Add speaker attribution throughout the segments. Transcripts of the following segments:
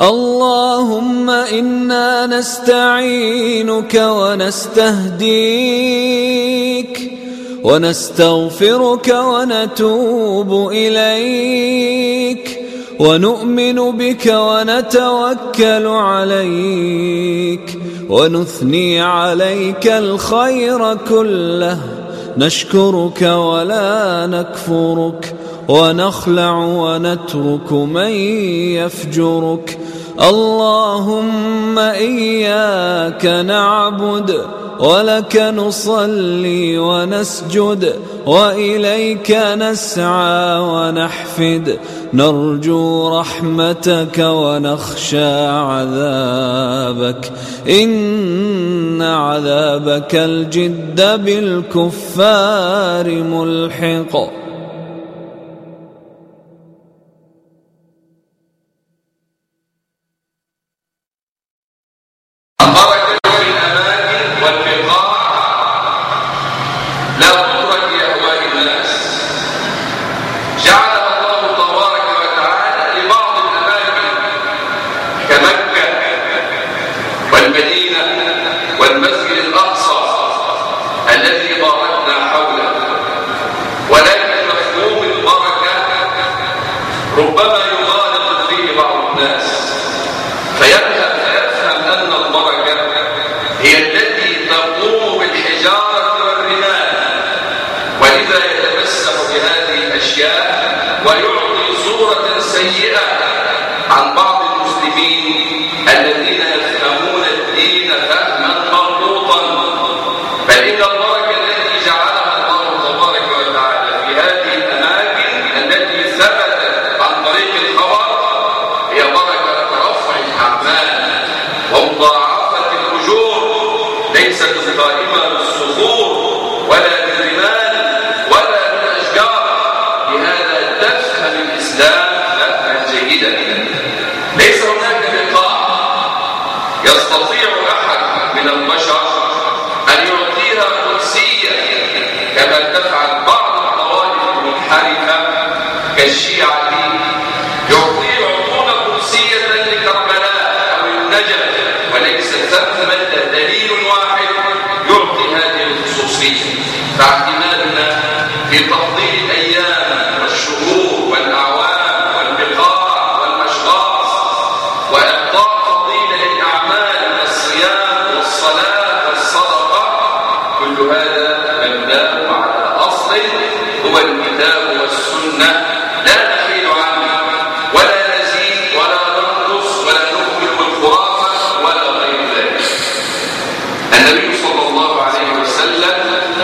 Speaker 1: اللهم إنا نستعينك ونستهديك ونستغفرك ونتوب إليك ونؤمن بك ونتوكل عليك ونثني عليك الخير كله، نشكرك ولا نكفرك، ونخلع ونترك من يفجرك. اللهم إياك نعبد ولك نصلي ونسجد وإليك نسعى ونحفد، نرجو رحمتك ونخشى عذابك، إن عذابك الجد بالكفار ملحق.
Speaker 2: عن بعض المسلمين الذين يفهمون الدين فهما مغلوطا، فإن البركة التي جعلها الله تبارك وتعالى في هذه الأماكن التي ثبتت عن طريق الخبر هي بركة رفع الأعمال ومضاعفة الأجور، ليست قائمة بالصخور ولا بالرمال ولا بالأشجار. لهذا تفهم الإسلام فهما جيدا. ليس هناك لقاء يستطيع أحد من البشر أن يعطيها قدسية كما تفعل بعض الطوائف المنحرفة كالشيعة، يعطون قدسية لكربلاء أو النجف، وليس ثمة دليل واحد يعطي هذه الخصوصية. فاعتمادنا في تفضيل الأيام والشهور والأعوام والبقاع والأشخاص وإعطاء فضيلة للأعمال كالصيام والصلاة والصدقة، كل هذا مبناه على أصل هو الكتاب والسنة، لا نحيد عنه ولا نزيد ولا ننقص ولا نكمل بالخرافة ولا غير ذلك. النبي صلى الله عليه وسلم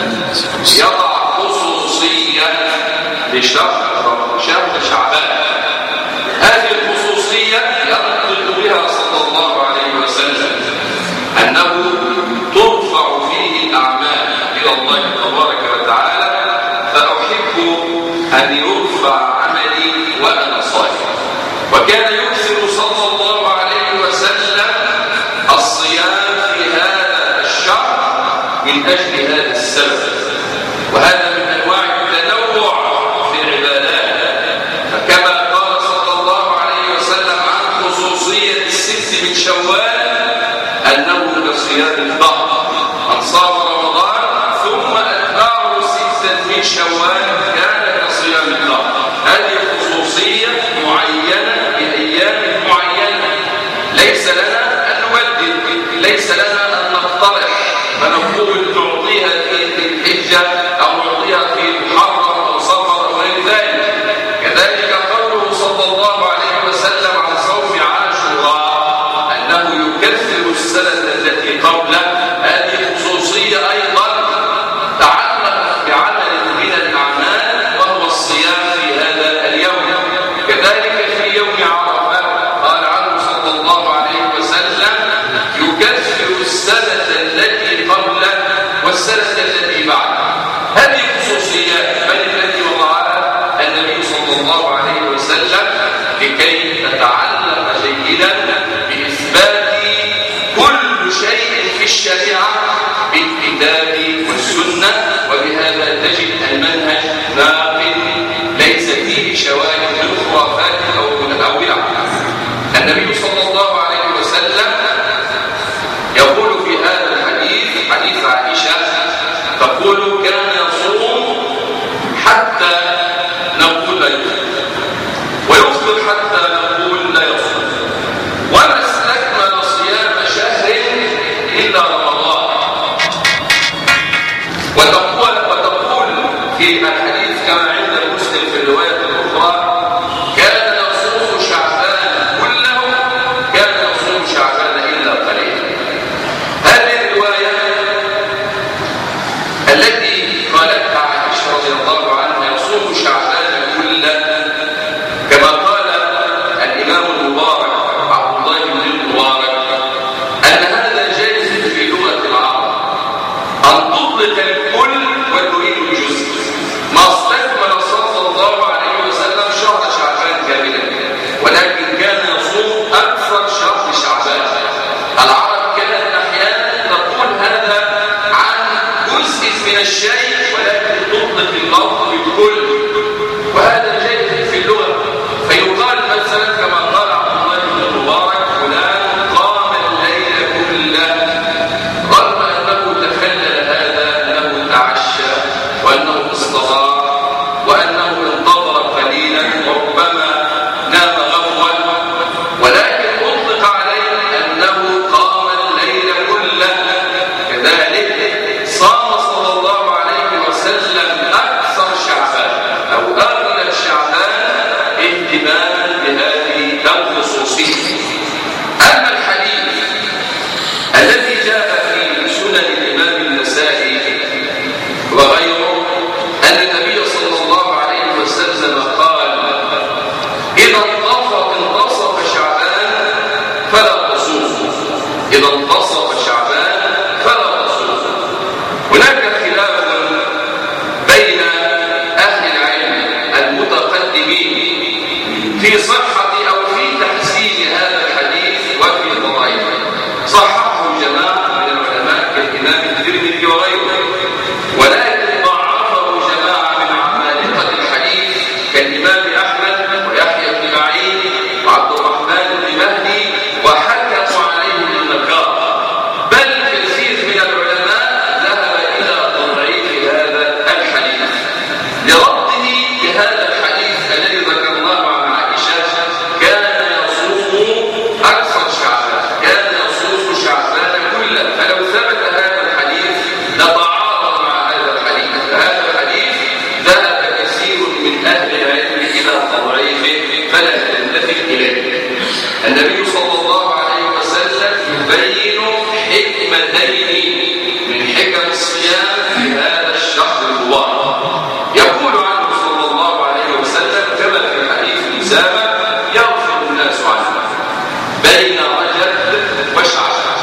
Speaker 2: يضع خصوصية لشهر شعبان. هذه الخصوصية ينطق بها صلى الله عليه وسلم أنه ترفع فيه الأعمال إلى الله تبارك وتعالى، فأحب أن يرفع عملي وأنا صائم. وكان يكثر صلى الله عليه وسلم الصيام في هذا الشهر من أجل هذا السبب، وهذا من أنواع التنوع في العبادات. فكما قال صلى الله عليه وسلم عن خصوصية الست من شوال أنه كصيام الدهر، من صام رمضان ثم أتبعه ستا من شوال كان كصيام الدهر. هذه خصوصية معينة بأيام معينة، ليس لنا أن نبدل، ليس لنا أن نقترح فنقول تعطيها في الحجة أو نعطيها في محرم أو صفر أو غير ذلك. كذلك قوله صلى الله عليه وسلم عن صوم عاشوراء أنه يكفر السنة التي قبله، هذه خصوصية أيضا تعلقت بعمل من الأعمال وهو الصيام في هذا اليوم. كذلك في يوم عرفة قال عنه صلى الله عليه وسلم يكفر السنة التي قبله والسنة التي بعده. هذه خصوصيات من التي وضعها النبي صلى الله عليه وسلم لكي تتعلق جيدا بإثبات كل النبي صلى الله عليه وسلم يقول في هذا الحديث، حديث عائشة، تقول كان يصوم حتى نقول لا يفطر ويفطر حتى نقول لا يصوم، وما استكمل صيام شهر إلا رمضان. وتقول في الحديث كما عند مسلم في الرواية الأخرى كان يصوم شعبان كله، كان يصوم شعبان إلا قليلا. هذه الرواية التي قالتها عائشة رضي الله عنها يصوم شعبان كله، كما قال الإمام المبارك عبد الله بن المبارك أن هذا جائز في لغة العرب أن تطلق الكل وتريد الجزء. ما استكمل صلى الله عليه وسلم شهر شعبان كاملا، ولكن كان يصوم أكثر شهر شعبان. العرب كانت أحيانا تقول هذا عن جزء من الشيء ولكن تطلق اللفظ بالكل، وهذا جائز في اللغة. فيقال مثلا كما قال عبد الله بن المبارك فلان قام الليل كله، رغم أنه تخلل هذا أنه تعشى وأنه استظهر وأنه انتظر قليلا وربما نام غفوا، ولكن أطلق عليه أنه قام الليل كله. كذلك صام صلى الله عليه وسلم أكثر شعبان أو أغلب شعبان اهتماما بهذه الخصوصية. أما الحديث الذي جاء في سنن الإمام النسائي وغيره أن النبي صلى الله عليه وسلم قال إذا انتصف شعبان فلا تصوموا، إذا انتصف شعبان فلا تصوموا. هناك خلاف بين أهل العلم المتقدمين في صحة أو في تحسين هذا الحديث وفي ضعيفه. صححه جماعة من العلماء كالإمام الترمذي وغيره، ولكن ضعفه جماعة من عمالقة الحديث كالإمام أحمد ويحيى بن معين وعبد الرحمن بن مهدي، وحكموا عليه بالنكارة. بل كثير من العلماء ذهب إلى تضعيف هذا الحديث لرده بهذا الحديث الذي ذكرناه عن عائشة كان يصوم أكثر شعبان، كان يصوم شعبان كله. فلو ثبت هذا الحديث لتعارض مع هذا الحديث، فهذا الحديث ذهب كثير من أهل العلم إلى تضعيفه فلا تلتفت إليه. النبي صلى الله عليه وسلم يبين حكمتين من حكم الصيام في هذا الشهر المبارك. يقول عنه صلى الله عليه وسلم كما في حديث أسامة يغفر الناس عنه بين رجب وشعبان.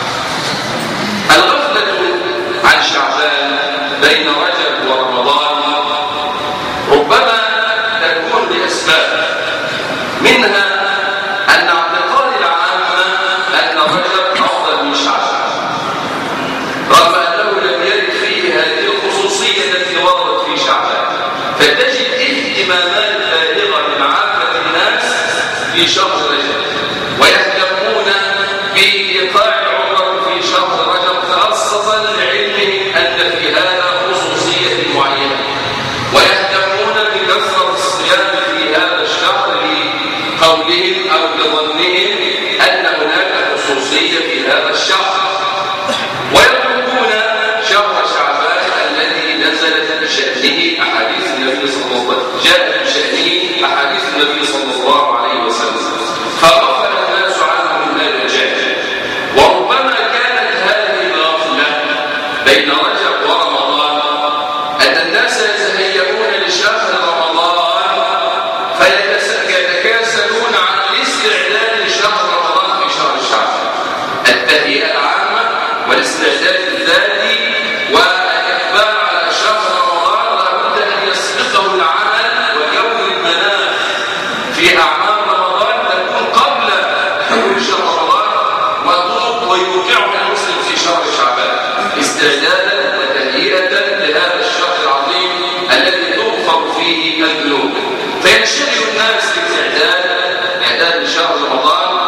Speaker 2: الغفلة عن شعبان بين رجب ورمضان ربما تكون لأسباب، منها أن اعتقاد العامة أن رجب أفضل من شعبان، رغم أنه لم يرد فيه هذه الخصوصية التي وردت في شعبان. فتجد اهتمامات بالغة من عامة الناس في شهر رجب، ويهتمون بإيقاع العمر في شهر رجب خاصة لعلمهم أن في هذا خصوصية معينة، ويهتمون بكثرة الصيام في هذا الشهر لقولهم أو لظنهم أن هناك خصوصية في هذا الشهر، ويتركون شهر شعبان الذي نزلت بشأنه أحاديث النبي صلى الله عليه وسلم، جاءت بشأنه أحاديث النبي صلى الله عليه وسلم، فغفل الناس عنه من هذا الجانب. وربما كانت هذه الغفلة بين رجب ورمضان أن الناس يتهيئون لشهر رمضان فيتكاسلون عن الاستعداد لشهر رمضان في شهر شعبان. التهيئة العامة والاستعداد الذاتي والإقبال على شهر رمضان لابد أن يسبقه العمل وجو المناخ في أعمال رمضان تكون قبل حلول شهر رمضان ويوقعه المسلم في شهر شعبان استعدادا وتهيئة لهذا الشهر العظيم الذي تغفر فيه الذنوب. فينشغل الناس باستعداد شهر رمضان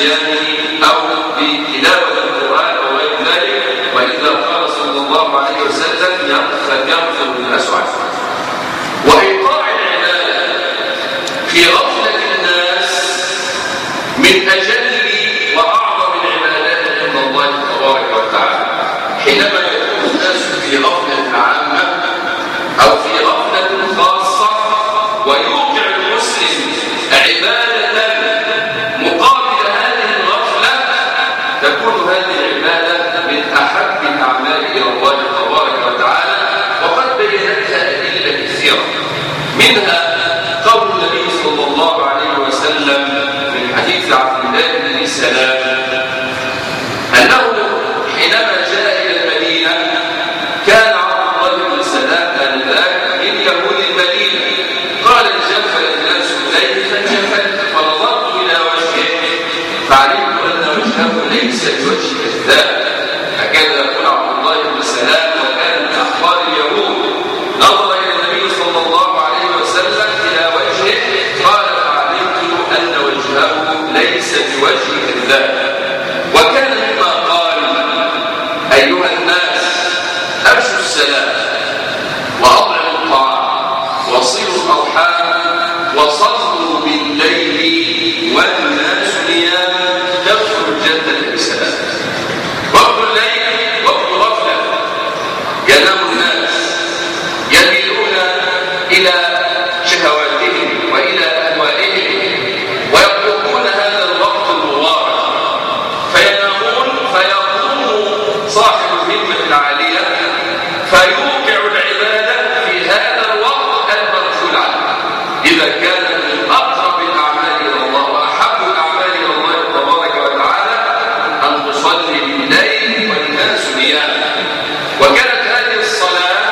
Speaker 2: صيامه أو بتلاوة القرآن أو غير ذلك، وإذا قال صلى الله عليه وسلم يغفر الناس عنه. وإيقاع العبادة في غفلة الناس من أجل وأعظم العبادات عند الله تبارك وتعالى. حينما يكون الناس في غفلة عامة أو في غفلة خاصة ويوقع المسلم عبادة مقابل هذه الغفلة، تكون هذه العبادة من أحب الأعمال إلى الله تبارك وتعالى، وقد بينتها أدلة كثيرة، منها قول النبي صلى الله عليه وسلم من حديث عبد الله بن سلام أنه حينما جاء إلى المدينة كان عبد الله بن سلام آنذاك من يهود المدينة، قال انجفل الناس إليه فانجفلت، فنظرت إلى وجهه فعلمت أن وجهه ليس بوجه كذاب، هكذا يقول عبد الله بن سلام وكان من أحبار اليهود. نظر إلى النبي صلى الله عليه وسلم إلى وجهه قال فعلمت أن وجهه ليس بوجه كذاب. وكان مما قال أيها الناس أبشوا السلام وأطعموا الطعام وصلوا الأرحام وصلوا بالليل والناس نيام تدخل الجنة بسلام. وقت الليل وقت غفلة ينام الناس يميلون إلى شهواتهم وإلى أهوائهم ويتركون هذا الوقت المبارك فينامون، فيقوم صاحب الهمة العالية فيوقع العبادة في هذا الوقت المرجو عنه. إذا كان من أقرب الأعمال إلى الله وأحب الأعمال إلى الله تبارك وتعالى أن تصلي بالليل والناس نيام. وكانت هذه الصلاة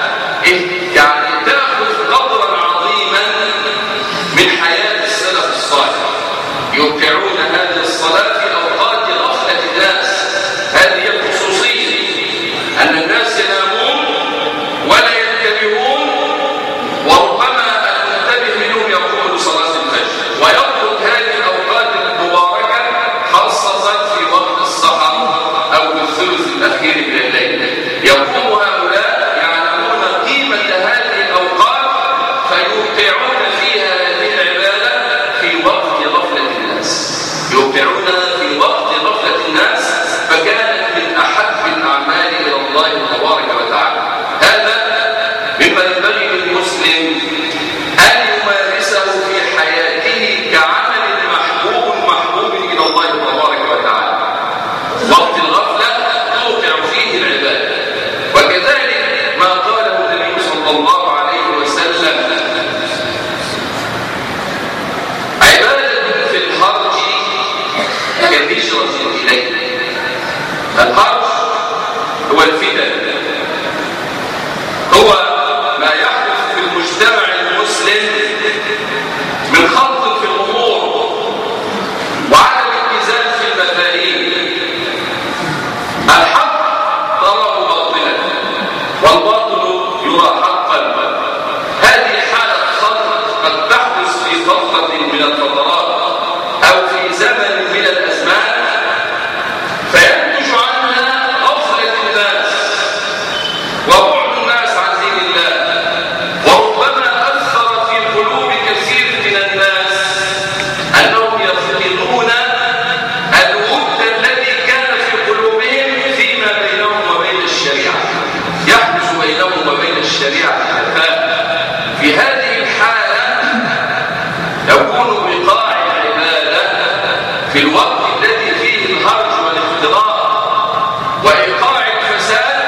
Speaker 2: يعني تأخذ قدرا عظيما من حياة السلف الصالح، يوقعون هذه الصلاة في أوقات غفلة الناس. هذه الخصوصية أن الناس ينامون ولا ينتبهون، وربما المنتبه منهم يقوم بصلاة الفجر ويترك هذه الأوقات المباركة خاصة في وقت السحر أو الثلث الأخير من الليل. يقوم هؤلاء يعلمون قيمة هذه الأوقات فيوقعون فيها هذه العبادة في وقت غفلة الناس، يوقعونها في وقت غفلة الناس، فكانت من أحب الأعمال إلى الله تبارك وتعالى. هذا مما ينبغي للمسلم أن يمارسه في حياته كعمل محبوب إلى الله تبارك وتعالى. وقت الغفلة توقع فيه العبادة. وكذلك ما قاله النبي صلى الله عليه وسلم عبادة في الخرج كالهجرة إليه. الخرج هو الفتن، هو ما يحدث في المجتمع المسلم من خلط في الأمور وعدم اتزان في المفاهيم. الحق تراه باطلا والباطل يرى حقا. هذه حالة خلط قد تحدث في فترة من الفترات أو في زمن من الأزمان، فينتج عنها غفلة الناس وبعد الناس عن دين الله، وربما أثر في قلوب كثير من الناس أنهم يفقدون الود الذي كان في قلوبهم فيما بينهم وبين الشريعة، يحدث بينهم وبين الشريعة خلاف. في هذه الحالة يكون إيقاع العبادة في الوقت الذي فيه الهرج والافتراء وإيقاع الفساد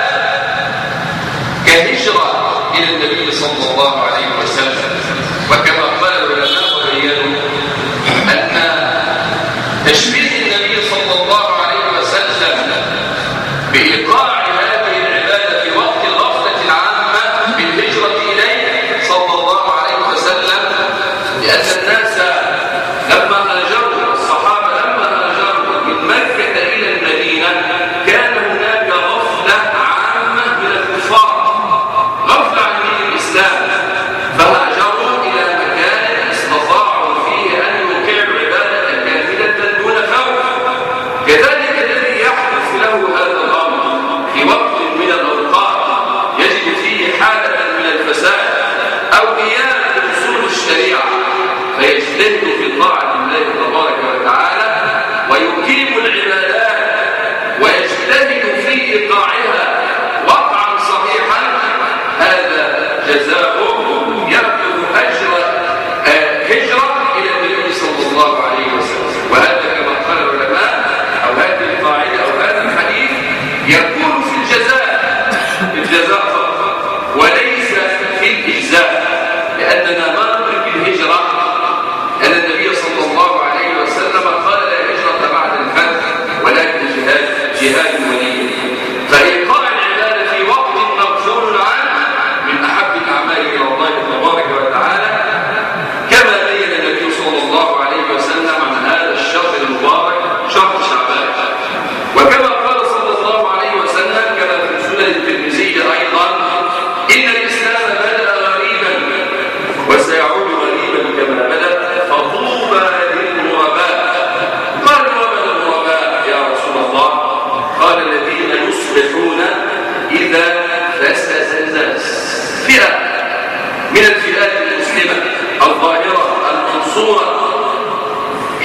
Speaker 2: كهجرة إلى النبي صلى الله عليه وسلم. وكما قال العلماء وبينوا أن تشبيه النبي صلى الله عليه وسلم بإيقاع هذه العبادة في وقت الغفلة العامة بالهجرة إليه صلى الله عليه وسلم، لأن الناس لما هاجروا، الصحابة لما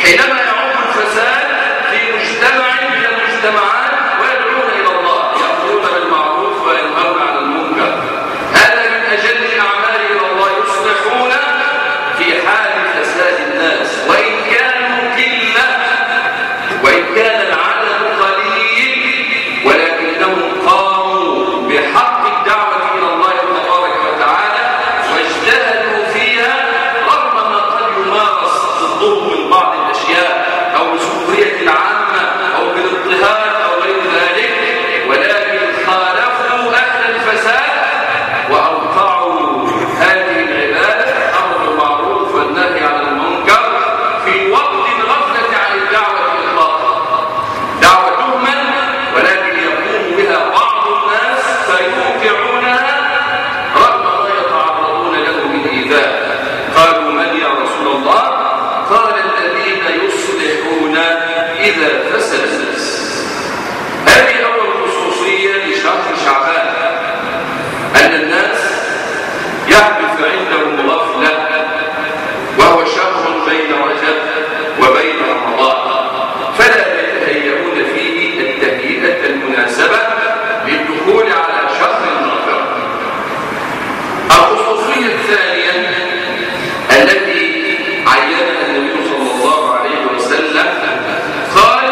Speaker 2: حينما يعم الفساد في مجتمع من المجتمعات ويدعون إلى الله يأمرون بالمعروف وينهون عن المنكر، هذا من أجل الأعمال إلى الله، يصلحون في حال فساد الناس وإن كانوا قلة وإن كان العدد قليل، ولكنهم قاموا بحق الدعوة إلى الله تبارك وتعالى واجتهدوا فيها رغم ما قد يمارس ضدهم من بعض الأشياء أو بسخرية العامة أو بالاضطهاد أو غير ذلك، ولكن خالفوا أهل الفساد وأوقعوا هذه العبادة أمر بالمعروف والنهي عن المنكر في وقت الغفلة عن الدعوة إطلاقا. دعوتهم ولكن يقوم بها بعض الناس فيوقعونها رغم ما يتعرضون له من إيذاء. قالوا من يا رسول الله؟ قال الذين يصلحون إذا فسد الناس. هذه أول خصوصية لشهر شعبان، أن الناس يحدث عندهم غفلة، وهو شهر بين رجب وبين رمضان، فلا يتهيئون فيه التهيئة المناسبة للدخول على شهر المغفرة. الخصوصية الثانية التي عينها النبي صلى الله عليه وسلم قال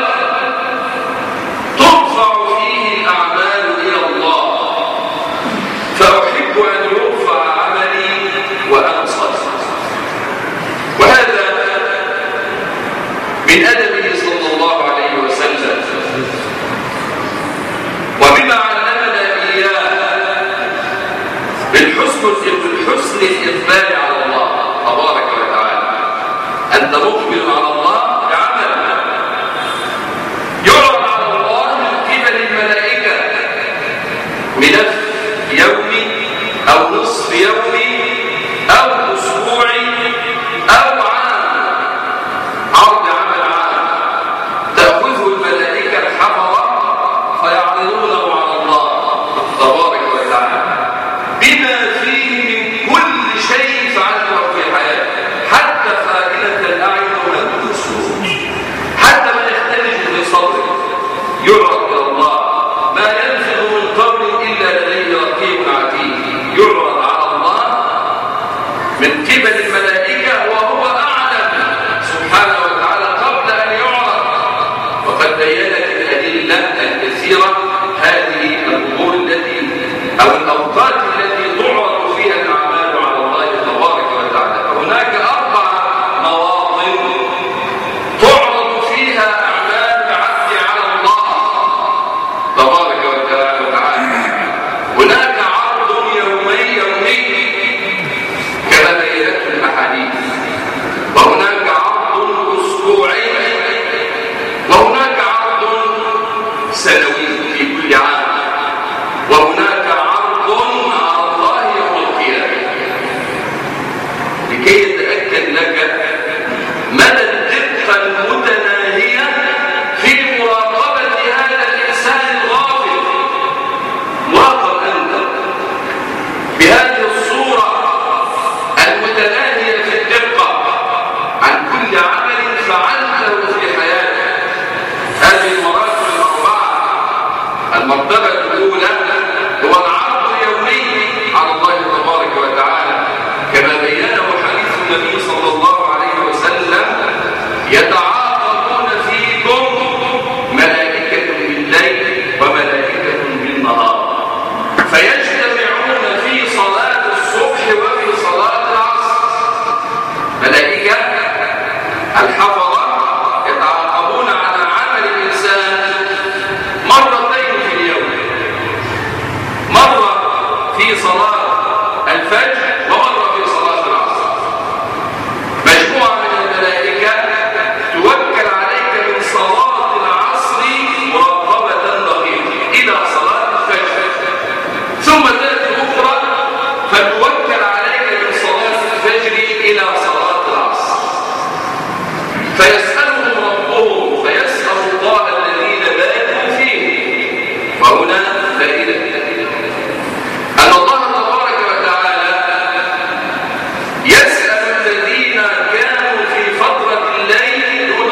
Speaker 2: ترفع فيه الأعمال إلى الله فأحب أن يرفع عملي وأنا صادق. وهذا من أدبه صلى الله عليه وسلم وبما علمنا إياه بالحسن الإقبال على الله تبارك وتعالى. أنت مقبل على الله بعمل يعرض على الله من قبل الملائكة ملف يومي أو نصف يومي أو أسبوعي أو عام، عرض عمل عام تأخذه الملائكة الحفظة فيعرضونه على الله تبارك وتعالى بما فيه من كل شيء فعله في حياته، حتى خائنة الأعين ومن الصدور، حتى ما يختلج في صدره يعرض إلى الله، ما يلفظ من قول إلا لديه رقيب عتيد، يعرض على الله من قبل الملائكة وهو أعلم سبحانه وتعالى قبل أن يعرض. وقد بينت الأدلة الكثيرة هذه الأمور التي أو الأوقات التي تعرض فيها الأعمال على الله تبارك وتعالى. هناك 4 مواطن تعرض فيها أعمال العبد على الله تبارك وتعالى. هناك عرض يومي كما بينته الأحاديث، وهناك عرض أسبوعي، وهناك عرض سنوي في كل عام، وهناك عرض على الله يوم القيامة. لكي يتأكد لك مدى الدقة المتناهية في مراقبة هذا الإنسان الغافل، مراقب أنت بهذه الصورة المتناهية في الدقة عن كل عمل فعلته في حياتك. هذه المراتب الأربعة. المرتبة الأولى هو العرض اليومي على الله تبارك وتعالى كما بينه حديث النبي صلى الله عليه وسلم: يتعاقبون فيكم ملائكة بالليل وملائكة بالنهار، فيجتمعون في صلاة الصبح وفي صلاة العصر. ملائكة الحفظة يتعاقبون على عمل الإنسان مرتين في اليوم، مرة في صلاة الفجر ومرة في صلاة العصر. مجموعة من الملائكة توكل عليك من صلاة العصر مراقبة دقيقة إلى صلاة الفجر، ثم تأتي أخرى فتوكل عليك من صلاة الفجر إلى صلاة العصر. فيسألهم ربهم فيسأل الله الذين باتوا فيه. وهنا فائدة أن الله تبارك وتعالى يسأل الذين كانوا في فترة الليل دون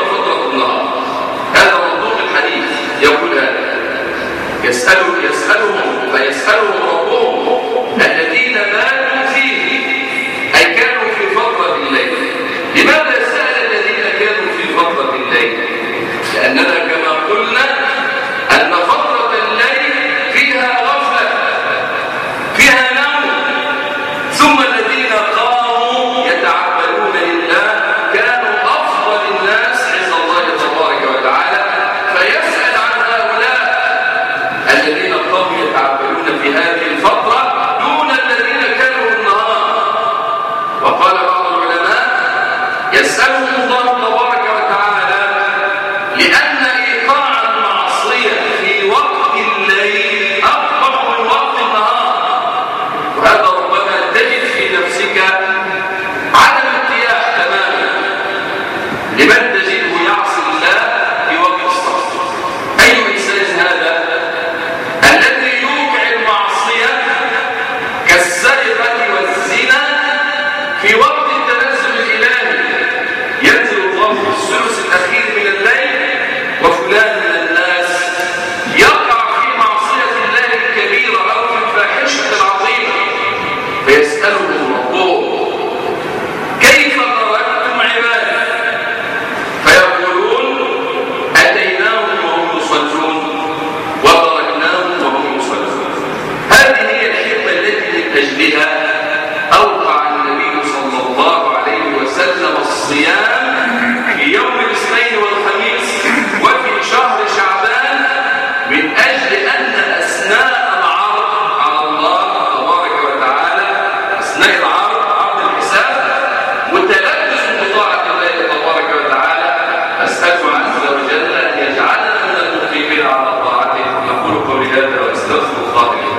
Speaker 2: الأخير من الليل وفلان من الناس يقع في معصية الله الكبيرة أو في الفاحشة العظيمة فيسأله ربه كيف تركتم عبادي فيقولون أتيناهم وهم يصلون وتركناهم وهم يصلون. هذه هي الحكمة التي من أجلها أوقع النبي صلى الله عليه وسلم الصيام في يوم الاثنين والخميس وفي شهر شعبان من أجل أن أثناء العرض على الله تبارك وتعالى أثناء العرض عرض الحساب متلبس بطاعة الله تبارك وتعالى أسأله عز وجل أن يجعلنا من المقيمين على طاعته. أقول قولي هذا وأستغفر الله لي.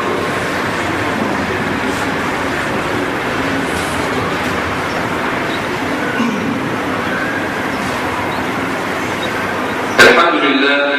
Speaker 2: الحمد لله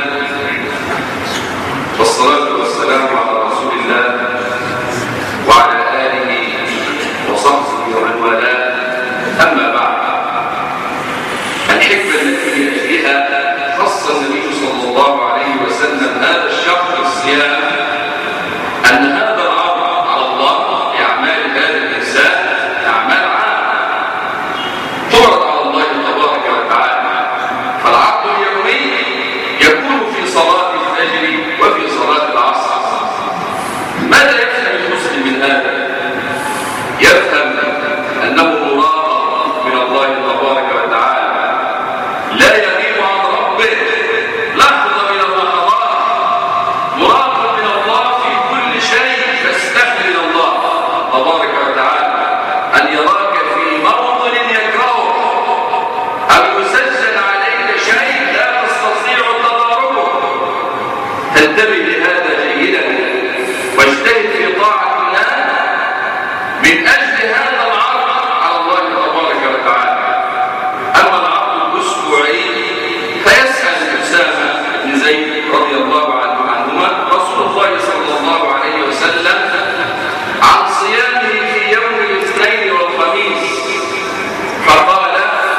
Speaker 2: والصلاة والسلام على رسول الله وعلى آله وصحبه ومن والاه. أما بعد، الحكمة التي من أجلها خص النبي صلى الله عليه وسلم هذا الشهر الصيام أن هذا العرض على الله بأعمال هذا الإنسان أعمال عامة تعرض على الله تبارك وتعالى. فالعرض اليومي يكون في صلاة الفجر وفي صلاة العصر. ماذا يفهم المسلم من هذا؟ يفهم أنه مراقب من الله تبارك وتعالى، لا يغيب عن ربه لحظة من اللحظات، مراقب من الله في كل شيء، فاستحمل الله تبارك وتعالى أن يراك في موطن يكرهه أو يسجل عليك شيء لا تستطيع تداركه. تنتبه لهذا جيدا واجتهد في طاعة الله من أجل هذا العرض على الله تبارك وتعالى. أما العرض الأسبوعي فيسأل أسامة بن زيد رضي الله عنهما رسول الله صلى الله عليه وسلم عن صيامه في يوم الاثنين والخميس فقال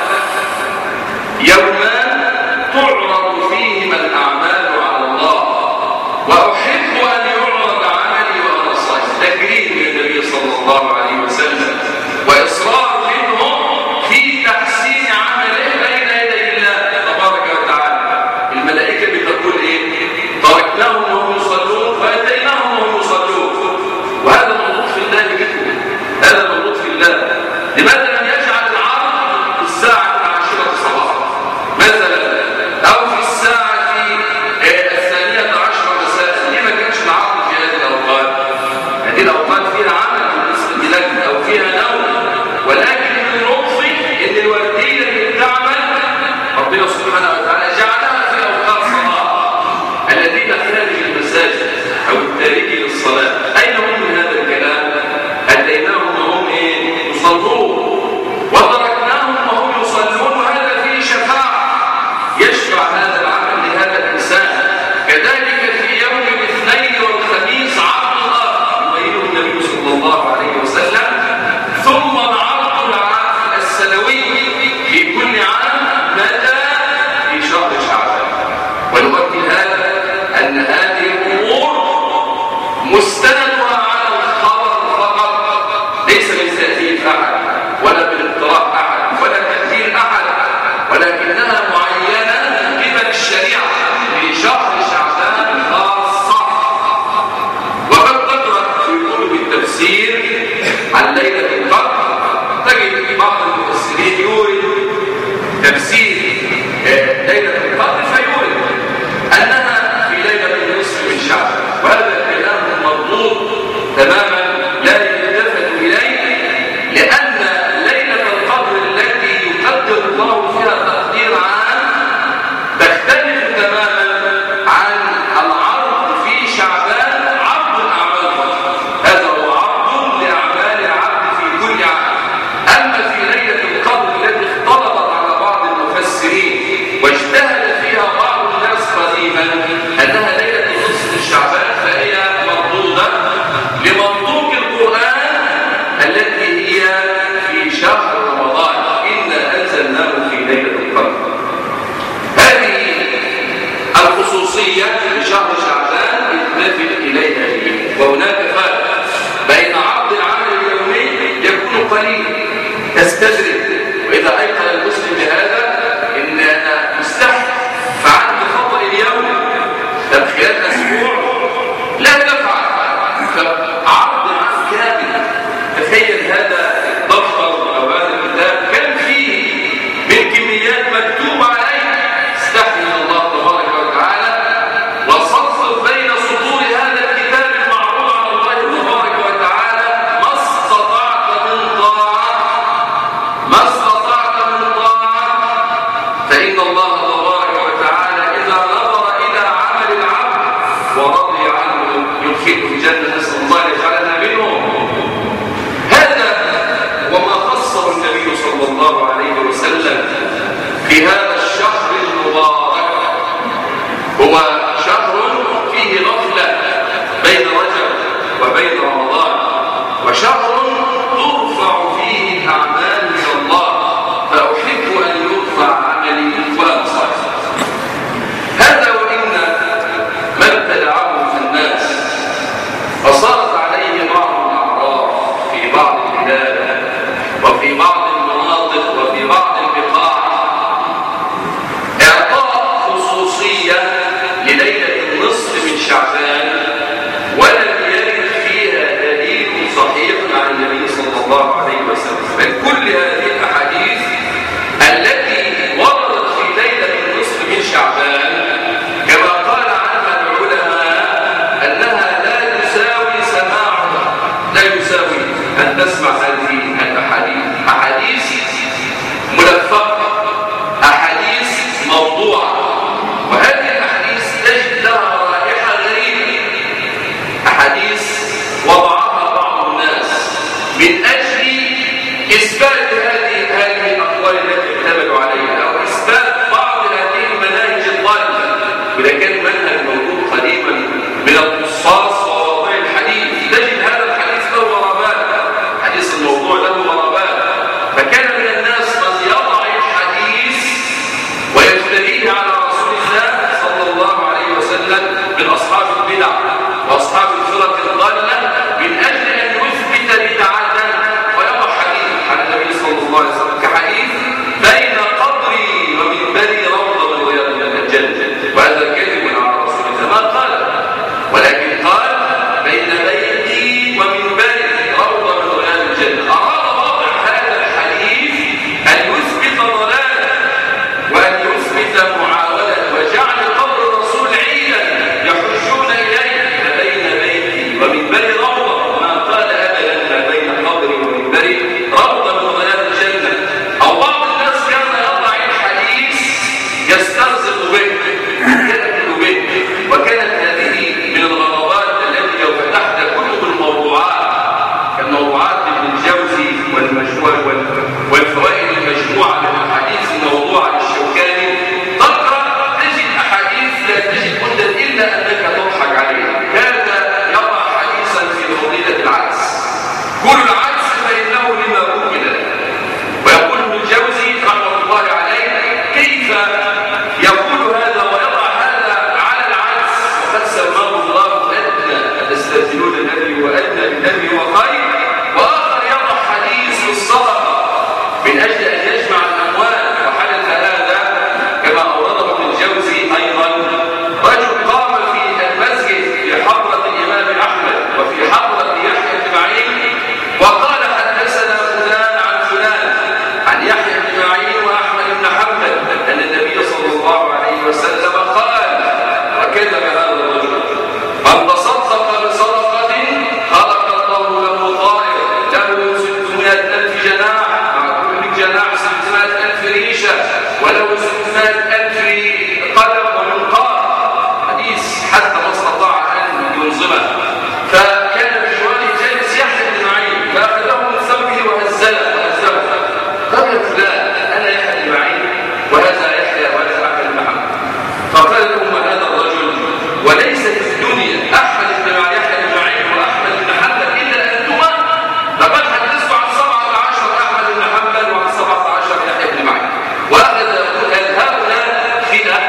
Speaker 2: يومان تعرض فيهما الأعمال على الله وأحب أن يعرض عملي وأنا صائم. تجريد من النبي صلى الله عليه وسلم وإصرار منه في تحسين عمله بين يدي الله تبارك وتعالى. الملائكة بتقول إيه؟ تركناهم وهم يصلون وأتيناهم وهم يصلون. وهذا من لطف الله بكم، هذا من لطف الله. لماذا لم يجعل العرض في الساعة 10 صباحا مثلا أو في الساعة 12 مساء؟ ليه ما كانش العرض في هذه الأوقات؟ هذه الأوقات فيها عمل بالنسبة لك أو فيها نوم، ولكن من لطفه إن الوردية اللي بتعمل ربنا سبحانه وتعالى جعلها في أوقات صلاة. الذين خارج المساجد أو التاركين للصلاة أين هم من هذا الكلام؟ أتيناهم وهم يصلون وتركناهم وهم يصلون، وهذا فيه شفاعة يشفع هذا العمل لهذا الإنسان. كذلك في يوم الاثنين والخميس عرض الله يبينه النبي صلى الله عليه وسلم. ثم العرض العام السنوي في كل عام متى؟ في شهر شعبان. ونؤكد هذا أن هذه الأمور مستندها على الخبر فقط، ليس من تأثير أحد ولا من اقتراح أحد ولا تأثير أحد، ولكنها معينة من قبل الشريعة في شهر شعبان خاصة. وقد تقرأ في كتب التفسير عن ليلة القدر تجد بعض المفسرين يورد تفسير ليلة القدر فيورد أنها في ليلة النصف من شعبان، وهذا الكلام مردود تماما لا يلتفت إليه، لأن ليلة القدر التي يقدر الله فيها تقدير عام تختلف تماما عن العرض في شعبان، عرض الأعمال فقط. هذا هو عرض لأعمال العبد في كل عام. أما في ليلة القدر التي اختلطت على بعض المفسرين واجتهد فيها بعض الناس قديما أنها ليلة نصف شعبان، فهي مردودة لمنظومة وهناك فرق بين عرض العمل اليومي يكون قليل تستدرك، وإذا أيقن المسلم بهذا إن أنا مستحي فعندي خطأ اليوم طب خلال أسبوع لا نفعل، فعرض عام كامل. تخيل هذا الدفتر أو هذا الكتاب كم فيه من كميات مكتوب عليه، استحي من الله تبارك وتعالى وصفف بين سطور هذا الكتاب المعروض على الله تبارك وتعالى ما استطعت من طاعة، ما استطعت من طاعة، فإن الله تبارك وتعالى إذا نظر إلى عمل العبد ورضي عنه يدخله الجنة، نسأل الله أن يجعلنا منهم. هذا وما خصه النبي صلى الله عليه وسلم في هذا الشهر المبارك، هو شهر فيه غفلة بين رجب وبين رمضان، وشهر ترفع فيه الأعمال إلى الله، فأحب أن يرفع عملي وأنصح. هذا وإن ما ابتدعه الناس فصارت عليه بعض الأعراف في بعض البلاد وفي بعض المناطق وفي بعض البقاع، إعطاء خصوصية لليلة النصف من شعبان ولم يرد فيها دليل صحيح عن النبي صلى الله عليه وسلم، بل كل هذه الأحاديث التي وردت في ليلة النصف من شعبان كما قال عنها العلماء أنها لا يساوي سماعها، لا يساوي أن تسمع هذه الأحاديث، أحاديث ملفقة، أحاديث موضوعة، وهذه الأحاديث تجد لها رائحة غريبة، أحاديث وضعها بعض الناس من أجل إثبات هذه الأقوال التي اعتمدوا عليها أو إثبات بعض هذه المناهج الضالة، وإذا كان منهج موجود قديما من القصاص ووضع الحديث تجد هذا الحديث له غرابات، حديث الموضوع له غرابات، فكان من الناس من يضع الحديث ويفتريه على رسول الله صلى الله عليه وسلم من أصحاب البدع وأصحاب الفرق الضالة من أجل أن يثبت بدعة ويضع حديث عن النبي صلى الله عليه وسلم كحديث بين قبري ومنبري روضة من رياض الجنة، وهذا كذب على رسول الله ما قال، ولكن قال بين بيتي ومنبري روضة من رياض الجنة. أراد واضع هذا الحديث أن يثبت ضلالا وأن يثبت معاولة وجعل قبر الرسول عيدا يحجون إليه بين بيتي ومنبري روضة، ما قال أبدا ما بين قبري ومنبري روضة من رياض الجنة. أو بعض الناس كان يضع الحديث يسترزق به يأكل به، وكانت هذه من الغرابات التي لو فتحت كتب الموضوعات كالموضوعات ابن الجوزي والفوائد المجموعة من الأحاديث الموضوعة للشوكاني تقرأ تجد أحاديث لا تجد مدة إلا أنك تضحك عليها. هذا يضع حديثا في فضيلة العدس، كل العدس فإنه لما أكل، ويقول ابن الجوزي رحمه الله عليه كيف يقول هذا ويضع هذا على العدس وقد سماه الله أدنى أتستبدلون الذي هو أدنى بالذي هو خير، وآخر يضع حديث الصدقة من أجل أن يجمع الأموال. وحدث هذا كما أورده ابن الجوزي أيضا، رجل قام في المسجد في حضرة الإمام أحمد وفي حضرة يحيى بن معين وقال حدثنا فلان عن فلان عن يحيى بن معين وأحمد بن حنبل أن النبي صلى الله عليه وسلم قال، وكذب هذا الرجل، من تصدق بصدقة خلق الله له طائر له 600,000 جناح، مع كل جناح 600,000 ريشة وله 600,000 قلم ومنقار، حديث حتى ما استطاع أن ينظمه. فكان بجواره جالس يحيى بن معين فأخذه من ثوبه وهزله قال فلان أنا يحيى بن معين وهذا يحيى وهذا أحمد بن محمد، فقال لهم هذا الرجل وليس في الدنيا أحمد بن يحيى بن معين وأحمد بن حنبل إلا أنتما، لقد حدثت عن 17 أحمد بن حنبل وعن 17 يحيى بن معين، وأخذ هؤلاء في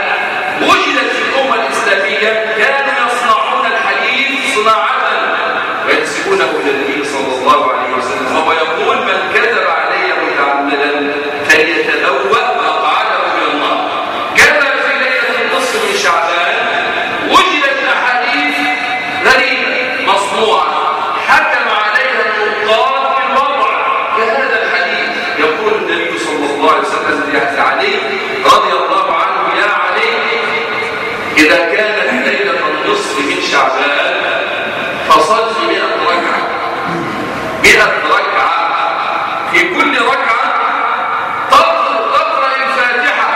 Speaker 2: إذا كانت ليلة النصف من شعبان فصل 100 ركعة. 100 ركعة، في كل ركعة تقرأ الفاتحة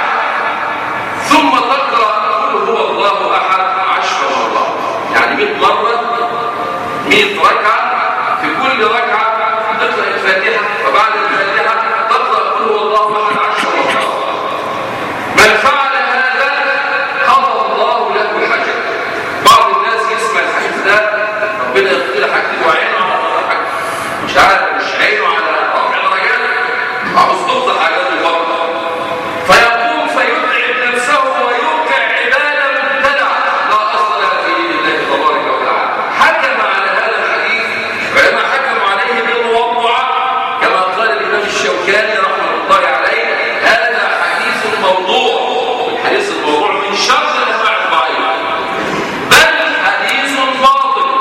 Speaker 2: ثم تقرأ قل هو الله أحد 10 مرات، يعني 100 مرة 100 ركعة، في كل ركعة تقرأ الفاتحة وبعد الفاتحة تقرأ قل هو الله أحد 10 مرات. من فعل هذا قضى الله له حاجته. بعض الناس يسمع الحديث ده ربنا يغفر له حاجته وعينه على رفع حاجته، مش عارف، مش عينه على رفع درجات، عاوز تفضل حاجاته برضه، فيقوم فيتعب نفسه ويوقع عباده مبتدعه لا اصل لها في دين الله تبارك وتعالى. حكم على هذا الحديث علماء، حكموا عليه بالموضوعه كما قال الامام الشوكاني رحمه الله عليه: هذا حديث موضوع. الحديث الموضوع من شر انواع الضعيف، بل حديث باطل.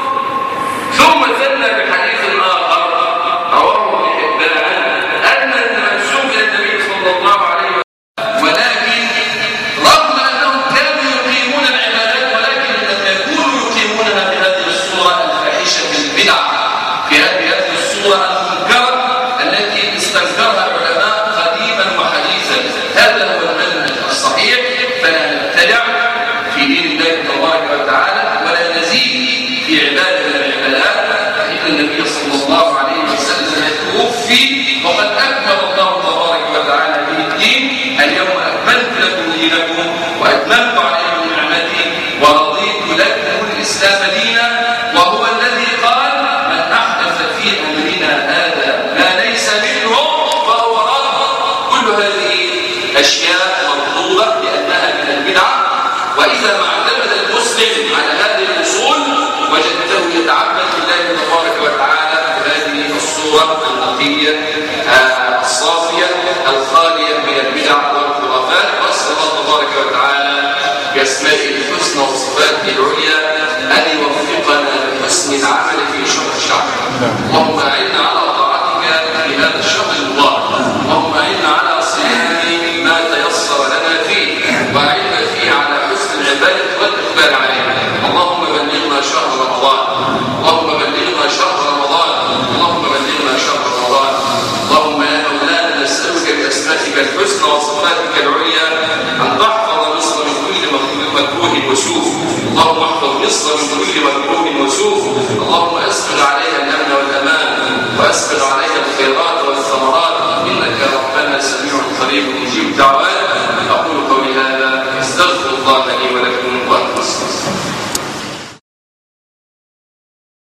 Speaker 2: ثم ثنى بحديث اخر رواه ابن حبان ان المنسوب الى النبي صلى الله عليه وسلم، ولكن رغم انهم كانوا يقيمون العبادات ولكن لم يكونوا يقيمونها بهذه الصوره الفاحشه بالبدع، في هذه الصوره المنكره التي استنكرها العلماء قديما وحديثا. هذا هو المنهج الصحيح، فلا نبتدع في دين الله تبارك وتعالى ولا نزيد في عباده من العبادات، فان النبي صلى الله عليه وسلم توفي وقد اكمل الله تبارك وتعالى به الدين: اليوم اكملت لكم دينكم واتممت عليكم نعمتي ورضيت لكم الاسلام دينا. وهو الذي قال: من احدث في امرنا هذا ما ليس منه فهو رد. كل هذه اشياء مطلوبه لانها من البدع، واذا ما اعتمد المسلم على هذه الاصول وجدته يتعبد لله تبارك وتعالى بهذه الصوره النقيه الصافيه الخاليه من البدع والخرافات. واسال الله تبارك وتعالى باسمائه الحسنى وصفاته العليا ان يوفقنا لحسن العمل في شهر شعبان. اللهم اعنا على طاعتك في هذا الشهر المبارك، اللهم اعنا على صيام ما تيسر لنا فيه، واعنا فيه على حسن العباده والاقبال عليه. اللهم بلغنا شهر رمضان، اللهم بلغنا شهر رمضان، اللهم بلغنا شهر رمضان. اللهم يا مولانا نسالك باسمائك الحسنى وصفاتك العليا ان تحفظ مصر من كل مكروه وسوء. اللهم احفظ مصر من